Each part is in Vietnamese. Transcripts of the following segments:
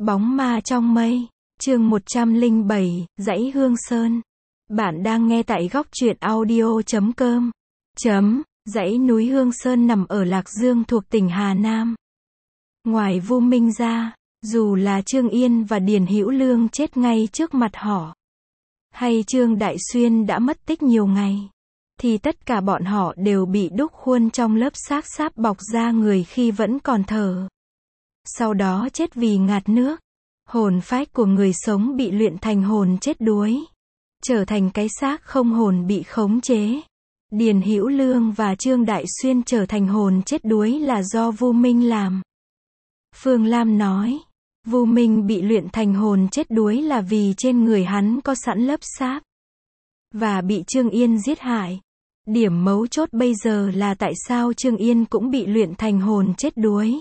Bóng ma trong mây, chương 107, dãy Hương Sơn. Bạn đang nghe tại góc truyện audio.com. Dãy núi Hương Sơn nằm ở Lạc Dương thuộc tỉnh Hà Nam. Ngoài Vu Minh ra, dù là Trương Yên và Điền Hữu Lương chết ngay trước mặt họ, hay Trương Đại Xuyên đã mất tích nhiều ngày, thì tất cả bọn họ đều bị đúc khuôn trong lớp xác sáp bọc da người khi vẫn còn thở. Sau đó chết vì ngạt nước. Hồn phách của người sống bị luyện thành hồn chết đuối, trở thành cái xác không hồn bị khống chế. Điền Hữu Lương và Trương Đại Xuyên trở thành hồn chết đuối là do Vu Minh làm. Phương Lam nói, Vu Minh bị luyện thành hồn chết đuối là vì trên người hắn có sẵn lớp sáp, và bị Trương Yên giết hại. Điểm mấu chốt bây giờ là tại sao Trương Yên cũng bị luyện thành hồn chết đuối.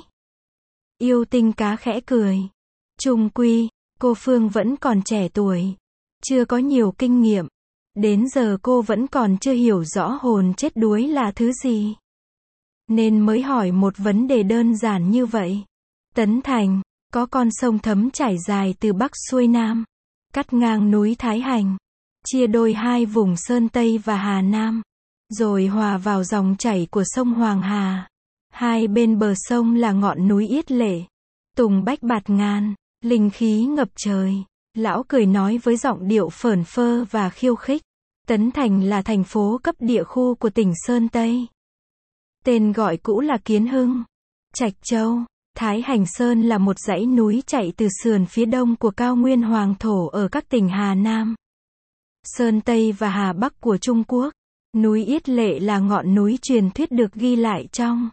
Yêu Tinh Cá khẽ cười. Chung quy, cô Phương vẫn còn trẻ tuổi, chưa có nhiều kinh nghiệm. Đến giờ cô vẫn còn chưa hiểu rõ hồn chết đuối là thứ gì, nên mới hỏi một vấn đề đơn giản như vậy. Tấn Thành, có con sông Thấm chảy dài từ Bắc xuôi Nam, cắt ngang núi Thái Hành, chia đôi hai vùng Sơn Tây và Hà Nam, rồi hòa vào dòng chảy của sông Hoàng Hà. Hai bên bờ sông là ngọn núi Yết Lệ, tùng bách bạt ngàn, linh khí ngập trời. Lão cười nói với giọng điệu phởn phơ và khiêu khích. Tấn Thành là thành phố cấp địa khu của tỉnh Sơn Tây. Tên gọi cũ là Kiến Hưng, Trạch Châu. Thái Hành Sơn là một dãy núi chạy từ sườn phía đông của cao nguyên Hoàng Thổ ở các tỉnh Hà Nam, Sơn Tây và Hà Bắc của Trung Quốc. Núi Yết Lệ là ngọn núi truyền thuyết được ghi lại trong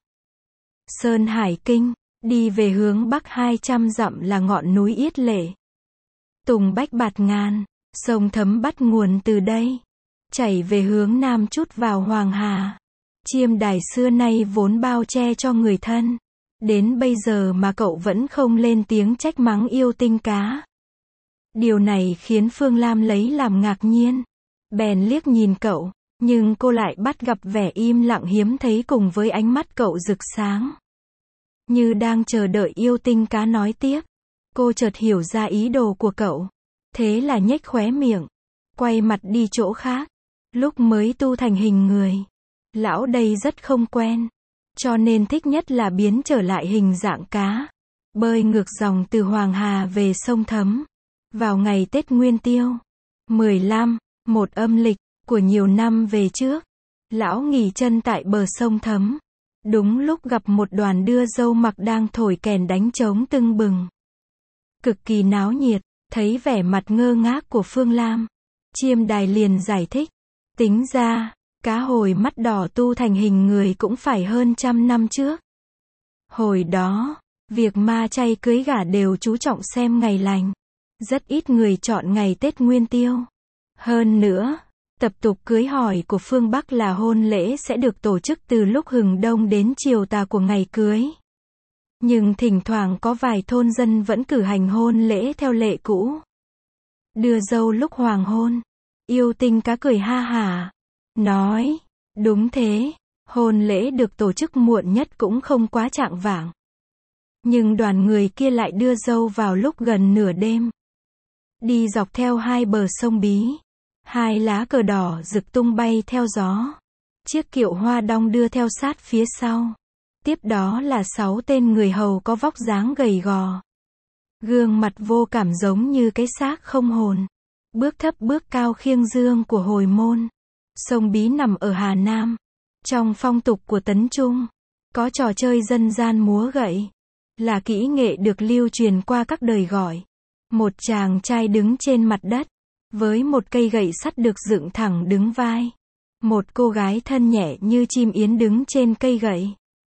Sơn Hải Kinh. Đi về hướng Bắc 200 dặm là ngọn núi Yết Lệ. Tùng bách bạt ngàn, sông Thấm bắt nguồn từ đây, chảy về hướng Nam chút vào Hoàng Hà. Chiêm Đài xưa nay vốn bao che cho người thân, đến bây giờ mà cậu vẫn không lên tiếng trách mắng Yêu Tinh Cá. Điều này khiến Phương Lam lấy làm ngạc nhiên, bèn liếc nhìn cậu, nhưng cô lại bắt gặp vẻ im lặng hiếm thấy cùng với ánh mắt cậu rực sáng, như đang chờ đợi Yêu Tinh Cá nói tiếp. Cô chợt hiểu ra ý đồ của cậu, thế là nhếch khóe miệng, quay mặt đi chỗ khác. Lúc mới tu thành hình người, lão đây rất không quen, cho nên thích nhất là biến trở lại hình dạng cá, bơi ngược dòng từ Hoàng Hà về sông Thấm. Vào ngày Tết Nguyên Tiêu 15, một âm lịch của nhiều năm về trước, lão nghỉ chân tại bờ sông Thấm. Đúng lúc gặp một đoàn đưa dâu mặc đang thổi kèn đánh trống tưng bừng, cực kỳ náo nhiệt. Thấy vẻ mặt ngơ ngác của Phương Lam, Chiêm Đài liền giải thích. Tính ra, cá hồi mắt đỏ tu thành hình người cũng phải hơn 100 năm trước. Hồi đó, việc ma chay cưới gả đều chú trọng xem ngày lành, rất ít người chọn ngày Tết Nguyên Tiêu. Hơn nữa, tập tục cưới hỏi của phương Bắc là hôn lễ sẽ được tổ chức từ lúc hừng đông đến chiều tà của ngày cưới. Nhưng thỉnh thoảng có vài thôn dân vẫn cử hành hôn lễ theo lệ cũ, đưa dâu lúc hoàng hôn. Yêu Tinh Cá cười ha hả, nói, đúng thế, hôn lễ được tổ chức muộn nhất cũng không quá chạng vạng. Nhưng đoàn người kia lại đưa dâu vào lúc gần nửa đêm. Đi dọc theo hai bờ sông Bí, hai lá cờ đỏ rực tung bay theo gió. Chiếc kiệu hoa đong đưa theo sát phía sau. Tiếp đó là 6 tên người hầu có vóc dáng gầy gò, gương mặt vô cảm giống như cái xác không hồn, bước thấp bước cao khiêng dương của hồi môn. Sông Bí nằm ở Hà Nam. Trong phong tục của Tấn Trung, có trò chơi dân gian múa gậy, là kỹ nghệ được lưu truyền qua các đời gọi. Một chàng trai đứng trên mặt đất, với một cây gậy sắt được dựng thẳng đứng vai. Một cô gái thân nhẹ như chim yến đứng trên cây gậy,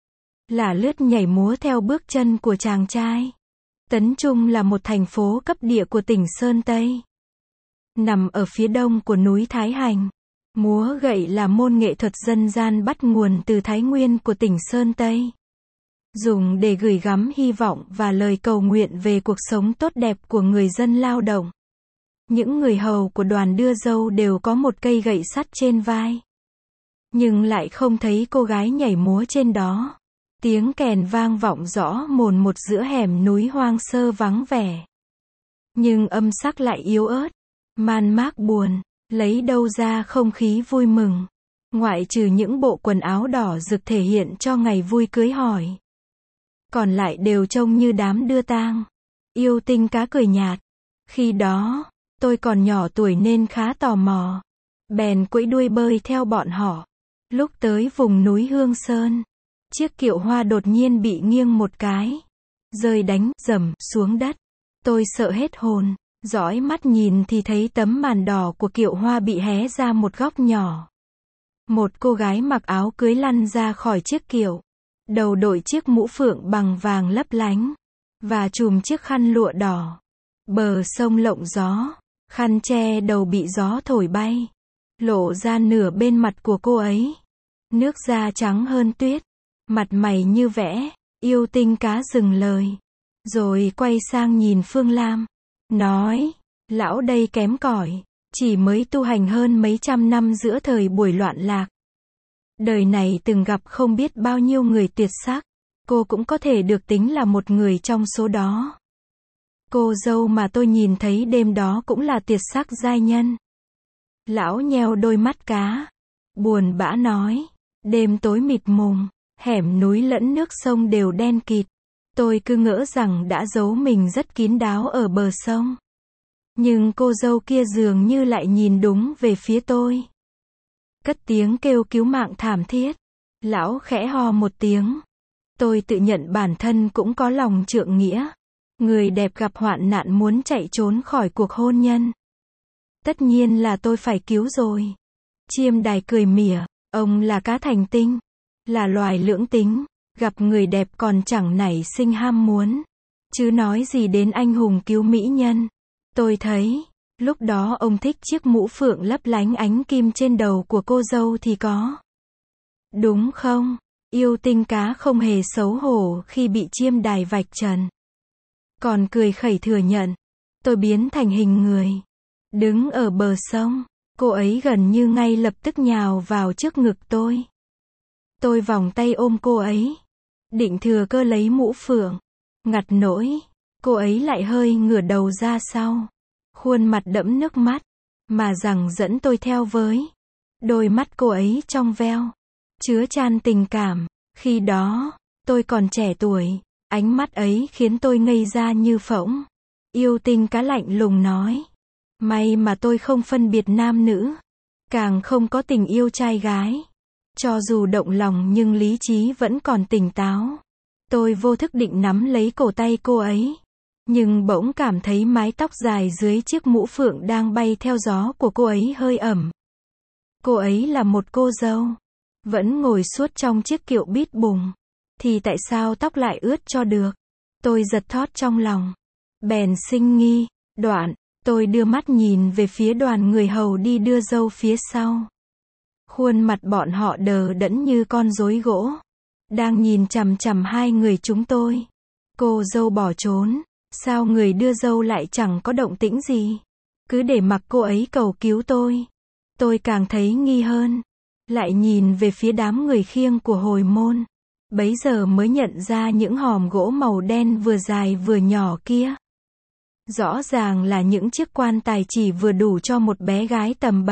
là lướt nhảy múa theo bước chân của chàng trai. Tấn Trung là một thành phố cấp địa của tỉnh Sơn Tây, nằm ở phía đông của núi Thái Hành. Múa gậy là môn nghệ thuật dân gian bắt nguồn từ Thái Nguyên của tỉnh Sơn Tây, dùng để gửi gắm hy vọng và lời cầu nguyện về cuộc sống tốt đẹp của người dân lao động. Những người hầu của đoàn đưa dâu đều có một cây gậy sắt trên vai, nhưng lại không thấy cô gái nhảy múa trên đó. Tiếng kèn vang vọng rõ mồn một giữa hẻm núi hoang sơ vắng vẻ. Nhưng âm sắc lại yếu ớt, man mác buồn, lấy đâu ra không khí vui mừng. Ngoại trừ những bộ quần áo đỏ rực thể hiện cho ngày vui cưới hỏi. Còn lại đều trông như đám đưa tang. Yêu Tinh Cá cười nhạt. Khi đó, tôi còn nhỏ tuổi nên khá tò mò. Bèn quẫy đuôi bơi theo bọn họ. Lúc tới vùng núi Hương Sơn, chiếc kiệu hoa đột nhiên bị nghiêng một cái, rơi đánh rầm xuống đất. Tôi sợ hết hồn, dõi mắt nhìn thì thấy tấm màn đỏ của kiệu hoa bị hé ra một góc nhỏ. Một cô gái mặc áo cưới lăn ra khỏi chiếc kiệu, đầu đội chiếc mũ phượng bằng vàng lấp lánh, và trùm chiếc khăn lụa đỏ. Bờ sông lộng gió, khăn che đầu bị gió thổi bay, lộ ra nửa bên mặt của cô ấy. Nước da trắng hơn tuyết, mặt mày như vẽ. Yêu Tinh Cá dừng lời, rồi quay sang nhìn Phương Lam, nói, lão đây kém cỏi, chỉ mới tu hành hơn mấy trăm năm giữa thời buổi loạn lạc. Đời này từng gặp không biết bao nhiêu người tuyệt sắc, cô cũng có thể được tính là một người trong số đó. Cô dâu mà tôi nhìn thấy đêm đó cũng là tuyệt sắc giai nhân. Lão nheo đôi mắt cá, buồn bã nói, đêm tối mịt mùng, hẻm núi lẫn nước sông đều đen kịt. Tôi cứ ngỡ rằng đã giấu mình rất kín đáo ở bờ sông. Nhưng cô dâu kia dường như lại nhìn đúng về phía tôi. Cất tiếng kêu cứu mạng thảm thiết. Lão khẽ ho một tiếng. Tôi tự nhận bản thân cũng có lòng trượng nghĩa. Người đẹp gặp hoạn nạn muốn chạy trốn khỏi cuộc hôn nhân. Tất nhiên là tôi phải cứu rồi. Chiêm Đài cười mỉa, ông là cá thành tinh, là loài lưỡng tính, gặp người đẹp còn chẳng nảy sinh ham muốn. Chứ nói gì đến anh hùng cứu mỹ nhân. Tôi thấy, lúc đó ông thích chiếc mũ phượng lấp lánh ánh kim trên đầu của cô dâu thì có. Đúng không? Yêu Tinh Cá không hề xấu hổ khi bị Chiêm Đài vạch trần. Còn cười khẩy thừa nhận. Tôi biến thành hình người. Đứng ở bờ sông, cô ấy gần như ngay lập tức nhào vào trước ngực tôi. Tôi vòng tay ôm cô ấy, định thừa cơ lấy mũ phượng. Ngặt nỗi, cô ấy lại hơi ngửa đầu ra sau. Khuôn mặt đẫm nước mắt, mà rằng dẫn tôi theo với. Đôi mắt cô ấy trong veo, chứa chan tình cảm. Khi đó, tôi còn trẻ tuổi, ánh mắt ấy khiến tôi ngây ra như phỗng. Yêu Tinh Cá lạnh lùng nói. May mà tôi không phân biệt nam nữ, càng không có tình yêu trai gái. Cho dù động lòng nhưng lý trí vẫn còn tỉnh táo. Tôi vô thức định nắm lấy cổ tay cô ấy. Nhưng bỗng cảm thấy mái tóc dài dưới chiếc mũ phượng đang bay theo gió của cô ấy hơi ẩm. Cô ấy là một cô dâu, vẫn ngồi suốt trong chiếc kiệu bít bùng. Thì tại sao tóc lại ướt cho được? Tôi giật thót trong lòng. Bèn sinh nghi. Đoạn, tôi đưa mắt nhìn về phía đoàn người hầu đi đưa dâu phía sau. Khuôn mặt bọn họ đờ đẫn như con rối gỗ. Đang nhìn chằm chằm hai người chúng tôi. Cô dâu bỏ trốn. Sao người đưa dâu lại chẳng có động tĩnh gì? Cứ để mặc cô ấy cầu cứu tôi. Tôi càng thấy nghi hơn. Lại nhìn về phía đám người khiêng của hồi môn. Bấy giờ mới nhận ra những hòm gỗ màu đen vừa dài vừa nhỏ kia. Rõ ràng là những chiếc quan tài chỉ vừa đủ cho một bé gái tầm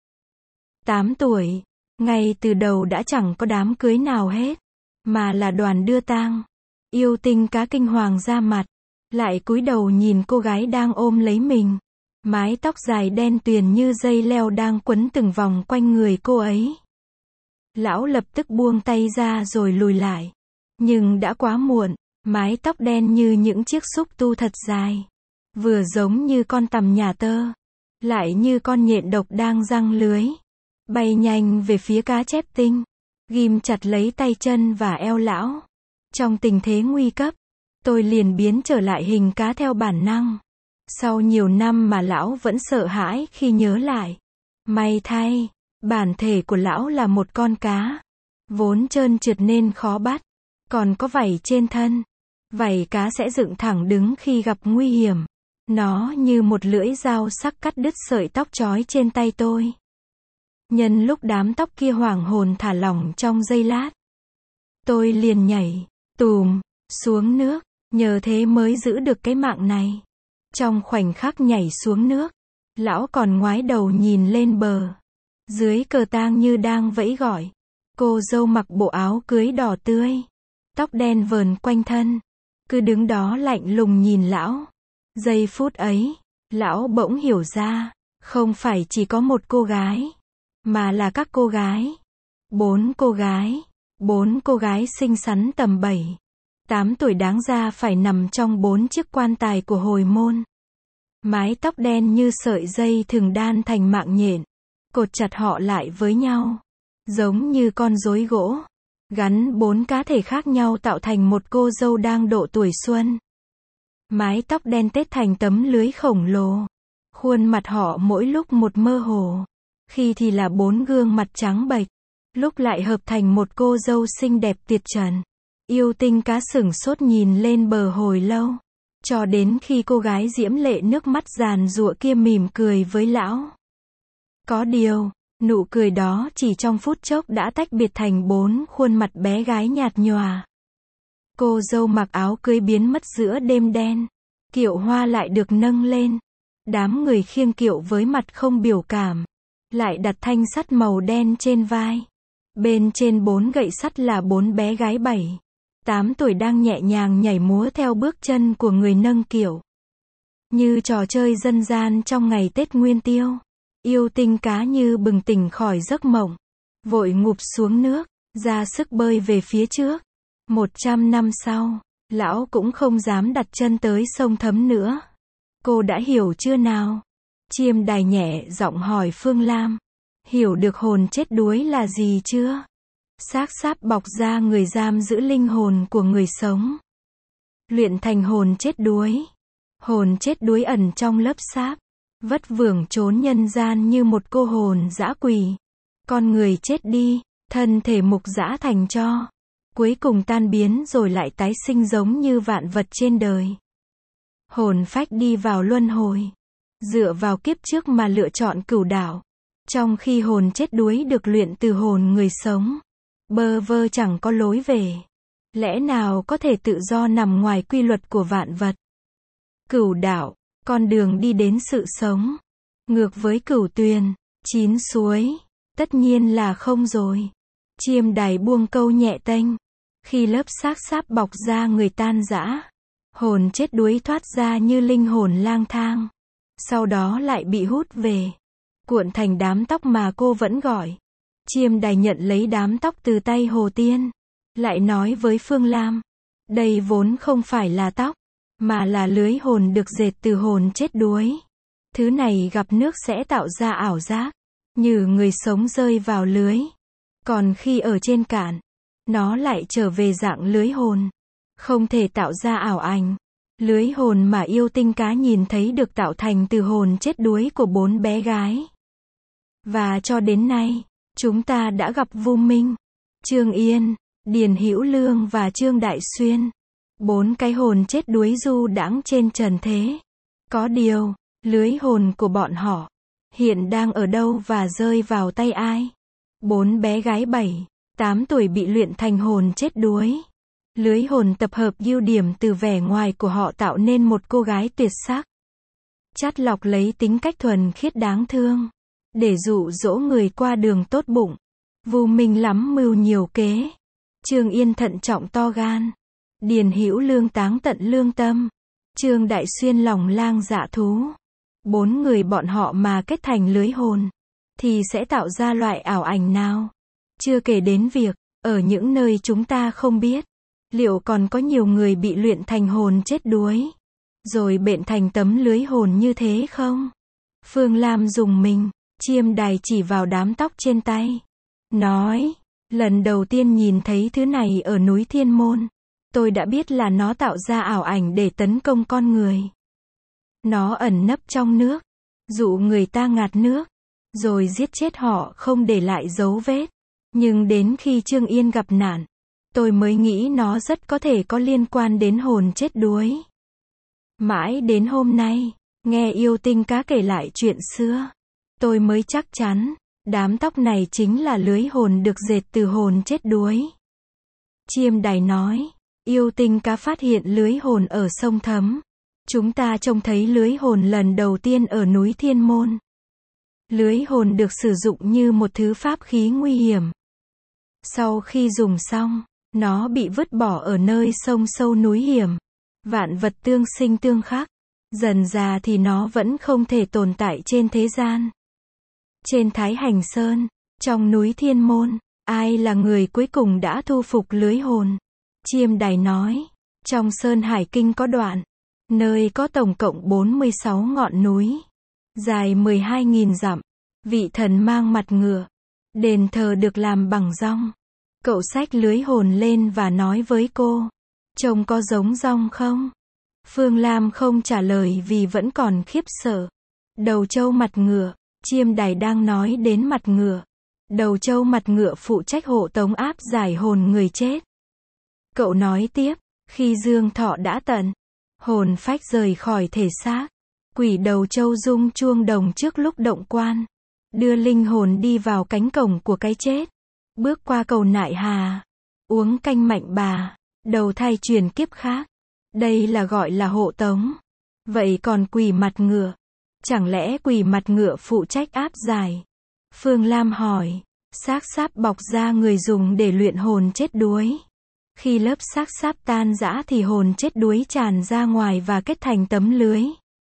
7-8 tuổi. Ngay từ đầu đã chẳng có đám cưới nào hết, mà là đoàn đưa tang. Yêu Tinh Cá kinh hoàng ra mặt, lại cúi đầu nhìn cô gái đang ôm lấy mình. Mái tóc dài đen tuyền như dây leo đang quấn từng vòng quanh người cô ấy. Lão lập tức buông tay ra rồi lùi lại. Nhưng đã quá muộn, mái tóc đen như những chiếc xúc tu thật dài. Vừa giống như con tằm nhà tơ, lại như con nhện độc đang giăng lưới. Bay nhanh về phía Cá Chép Tinh, ghim chặt lấy tay chân và eo lão. Trong tình thế nguy cấp, tôi liền biến trở lại hình cá theo bản năng. Sau nhiều năm mà lão vẫn sợ hãi khi nhớ lại. May thay, bản thể của lão là một con cá, vốn trơn trượt nên khó bắt, còn có vảy trên thân. Vảy cá sẽ dựng thẳng đứng khi gặp nguy hiểm. Nó như một lưỡi dao sắc cắt đứt sợi tóc trói trên tay tôi. Nhân lúc đám tóc kia hoảng hồn thả lỏng trong giây lát, Tôi liền nhảy, tùm, xuống nước, nhờ thế mới giữ được cái mạng này. Trong khoảnh khắc nhảy xuống nước, lão còn ngoái đầu nhìn lên bờ. Dưới cờ tang như đang vẫy gọi. Cô dâu mặc bộ áo cưới đỏ tươi, tóc đen vờn quanh thân, cứ đứng đó lạnh lùng nhìn lão. Giây phút ấy, lão bỗng hiểu ra, không phải chỉ có một cô gái, mà là các cô gái. 4 cô gái. 4 cô gái xinh xắn tầm 7, 8 tuổi đáng ra phải nằm trong 4 chiếc quan tài của hồi môn. Mái tóc đen như sợi dây thừng đan thành mạng nhện, cột chặt họ lại với nhau, giống như con rối gỗ, gắn 4 cá thể khác nhau tạo thành một cô dâu đang độ tuổi xuân. Mái tóc đen tết thành tấm lưới khổng lồ, khuôn mặt họ mỗi lúc một mơ hồ, khi thì là 4 gương mặt trắng bệch, lúc lại hợp thành một cô dâu xinh đẹp tuyệt trần. Yêu Tinh Cá sửng sốt nhìn lên bờ hồi lâu, cho đến khi cô gái diễm lệ nước mắt giàn giụa kia mỉm cười với lão. Có điều, nụ cười đó chỉ trong phút chốc đã tách biệt thành 4 khuôn mặt bé gái nhạt nhòa. Cô dâu mặc áo cưới biến mất giữa đêm đen, kiệu hoa lại được nâng lên. Đám người khiêng kiệu với mặt không biểu cảm, lại đặt thanh sắt màu đen trên vai. Bên trên 4 gậy sắt là 4 bé gái 7, 8 tuổi đang nhẹ nhàng nhảy múa theo bước chân của người nâng kiệu. Như trò chơi dân gian trong ngày Tết Nguyên Tiêu. Yêu Tinh Cá như bừng tỉnh khỏi giấc mộng, vội ngụp xuống nước, ra sức bơi về phía trước. 100 năm sau, lão cũng không dám đặt chân tới sông Thấm nữa. Cô đã hiểu chưa nào? Chiêm Đài nhẹ giọng hỏi Phương Lam. Hiểu được hồn chết đuối là gì chưa? Xác sáp bọc ra người giam giữ linh hồn của người sống. Luyện thành hồn chết đuối. Hồn chết đuối ẩn trong lớp sáp, vất vưởng trốn nhân gian như một cô hồn dã quỷ. Con người chết đi, thân thể mục dã thành tro, cuối cùng tan biến rồi lại tái sinh giống như vạn vật trên đời. Hồn phách đi vào luân hồi, dựa vào kiếp trước mà lựa chọn cửu đạo. Trong khi hồn chết đuối được luyện từ hồn người sống, bơ vơ chẳng có lối về. Lẽ nào có thể tự do nằm ngoài quy luật của vạn vật? Cửu đạo, con đường đi đến sự sống. Ngược với cửu tuyền, 9 suối, tất nhiên là không rồi. Chiêm Đài buông câu nhẹ tênh. Khi lớp xác sáp bọc ra người tan rã, hồn chết đuối thoát ra như linh hồn lang thang. Sau đó lại bị hút về, cuộn thành đám tóc mà cô vẫn gọi. Chiêm Đài nhận lấy đám tóc từ tay Hồ Tiên, lại nói với Phương Lam. Đây vốn không phải là tóc, mà là lưới hồn được dệt từ hồn chết đuối. Thứ này gặp nước sẽ tạo ra ảo giác, như người sống rơi vào lưới. Còn khi ở trên cạn, nó lại trở về dạng lưới hồn, không thể tạo ra ảo ảnh. Lưới hồn mà Yêu Tinh Cá nhìn thấy được tạo thành từ hồn chết đuối của 4 bé gái. Và cho đến nay, chúng ta đã gặp Vu Minh, Trương Yên, Điền Hữu Lương và Trương Đại Xuyên. 4 cái hồn chết đuối du đãng trên trần thế. Có điều, lưới hồn của bọn họ hiện đang ở đâu và rơi vào tay ai? 4 bé gái 7, 8 tuổi bị luyện thành hồn chết đuối. Lưới hồn tập hợp ưu điểm từ vẻ ngoài của họ tạo nên một cô gái tuyệt sắc. Chắt lọc lấy tính cách thuần khiết đáng thương, để dụ dỗ người qua đường tốt bụng. Vu Minh lắm mưu nhiều kế. Trương Yên thận trọng to gan. Điền Hữu Lương táng tận lương tâm. Trương Đại Xuyên lòng lang dạ thú. 4 người bọn họ mà kết thành lưới hồn, thì sẽ tạo ra loại ảo ảnh nào? Chưa kể đến việc, ở những nơi chúng ta không biết, liệu còn có nhiều người bị luyện thành hồn chết đuối, rồi bện thành tấm lưới hồn như thế không? Phương Lam dùng mình. Chiêm Đài chỉ vào đám tóc trên tay, nói, lần đầu tiên nhìn thấy thứ này ở núi Thiên Môn, tôi đã biết là nó tạo ra ảo ảnh để tấn công con người. Nó ẩn nấp trong nước, dụ người ta ngạt nước, rồi giết chết họ không để lại dấu vết. Nhưng đến khi Trương Yên gặp nạn, tôi mới nghĩ nó rất có thể có liên quan đến hồn chết đuối. Mãi đến hôm nay, nghe Yêu Tinh Cá kể lại chuyện xưa, tôi mới chắc chắn, đám tóc này chính là lưới hồn được dệt từ hồn chết đuối. Chiêm đài nói, yêu tinh cá phát hiện lưới hồn ở sông Thấm. Chúng ta trông thấy lưới hồn lần đầu tiên ở núi Thiên Môn. Lưới hồn được sử dụng như một thứ pháp khí nguy hiểm. Sau khi dùng xong, nó bị vứt bỏ ở nơi sông sâu núi hiểm. Vạn vật tương sinh tương khắc. Dần già thì nó vẫn không thể tồn tại trên thế gian. Trên Thái Hành Sơn, trong núi Thiên Môn, ai là người cuối cùng đã thu phục lưới hồn? Chiêm đài nói, trong Sơn Hải Kinh có đoạn, nơi có tổng cộng 46 ngọn núi, dài 12.000 dặm, vị thần mang mặt ngựa, đền thờ được làm bằng dong. Cậu xách lưới hồn lên và nói với cô, trông có giống dong không? Phương Lam không trả lời vì vẫn còn khiếp sợ. Đầu trâu mặt ngựa, chiêm đài đang nói đến mặt ngựa. Đầu trâu mặt ngựa phụ trách hộ tống áp giải hồn người chết. Cậu nói tiếp, khi dương thọ đã tận, hồn phách rời khỏi thể xác, quỷ đầu trâu rung chuông đồng trước lúc động quan, đưa linh hồn đi vào cánh cổng của cái chết, bước qua cầu Nại Hà, uống canh Mạnh Bà, đầu thai chuyển kiếp khác. Đây là gọi là hộ tống. Vậy còn quỷ mặt ngựa? Chẳng lẽ quỷ mặt ngựa phụ trách áp giải? Phương Lam hỏi. Xác sáp bọc ra người dùng để luyện hồn chết đuối. Khi lớp xác sáp tan rã thì hồn chết đuối tràn ra ngoài và kết thành tấm lưới.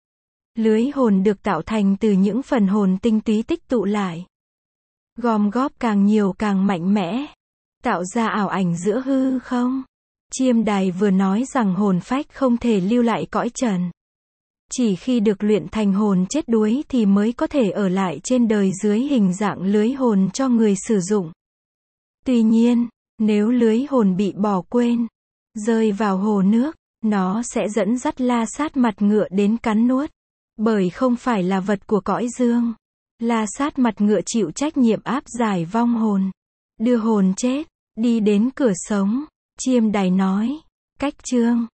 Lưới hồn được tạo thành từ những phần hồn tinh túy tích tụ lại. Gom góp càng nhiều càng mạnh mẽ. Tạo ra ảo ảnh giữa hư không. Chiêm đài vừa nói rằng hồn phách không thể lưu lại cõi trần. Chỉ khi được luyện thành hồn chết đuối thì mới có thể ở lại trên đời dưới hình dạng lưới hồn cho người sử dụng. Tuy nhiên, nếu lưới hồn bị bỏ quên, rơi vào hồ nước, nó sẽ dẫn dắt La Sát mặt ngựa đến cắn nuốt. Bởi không phải là vật của cõi dương. La Sát mặt ngựa chịu trách nhiệm áp giải vong hồn, đưa hồn chết đi đến cửa sống. Chiêm đài nói, cách chương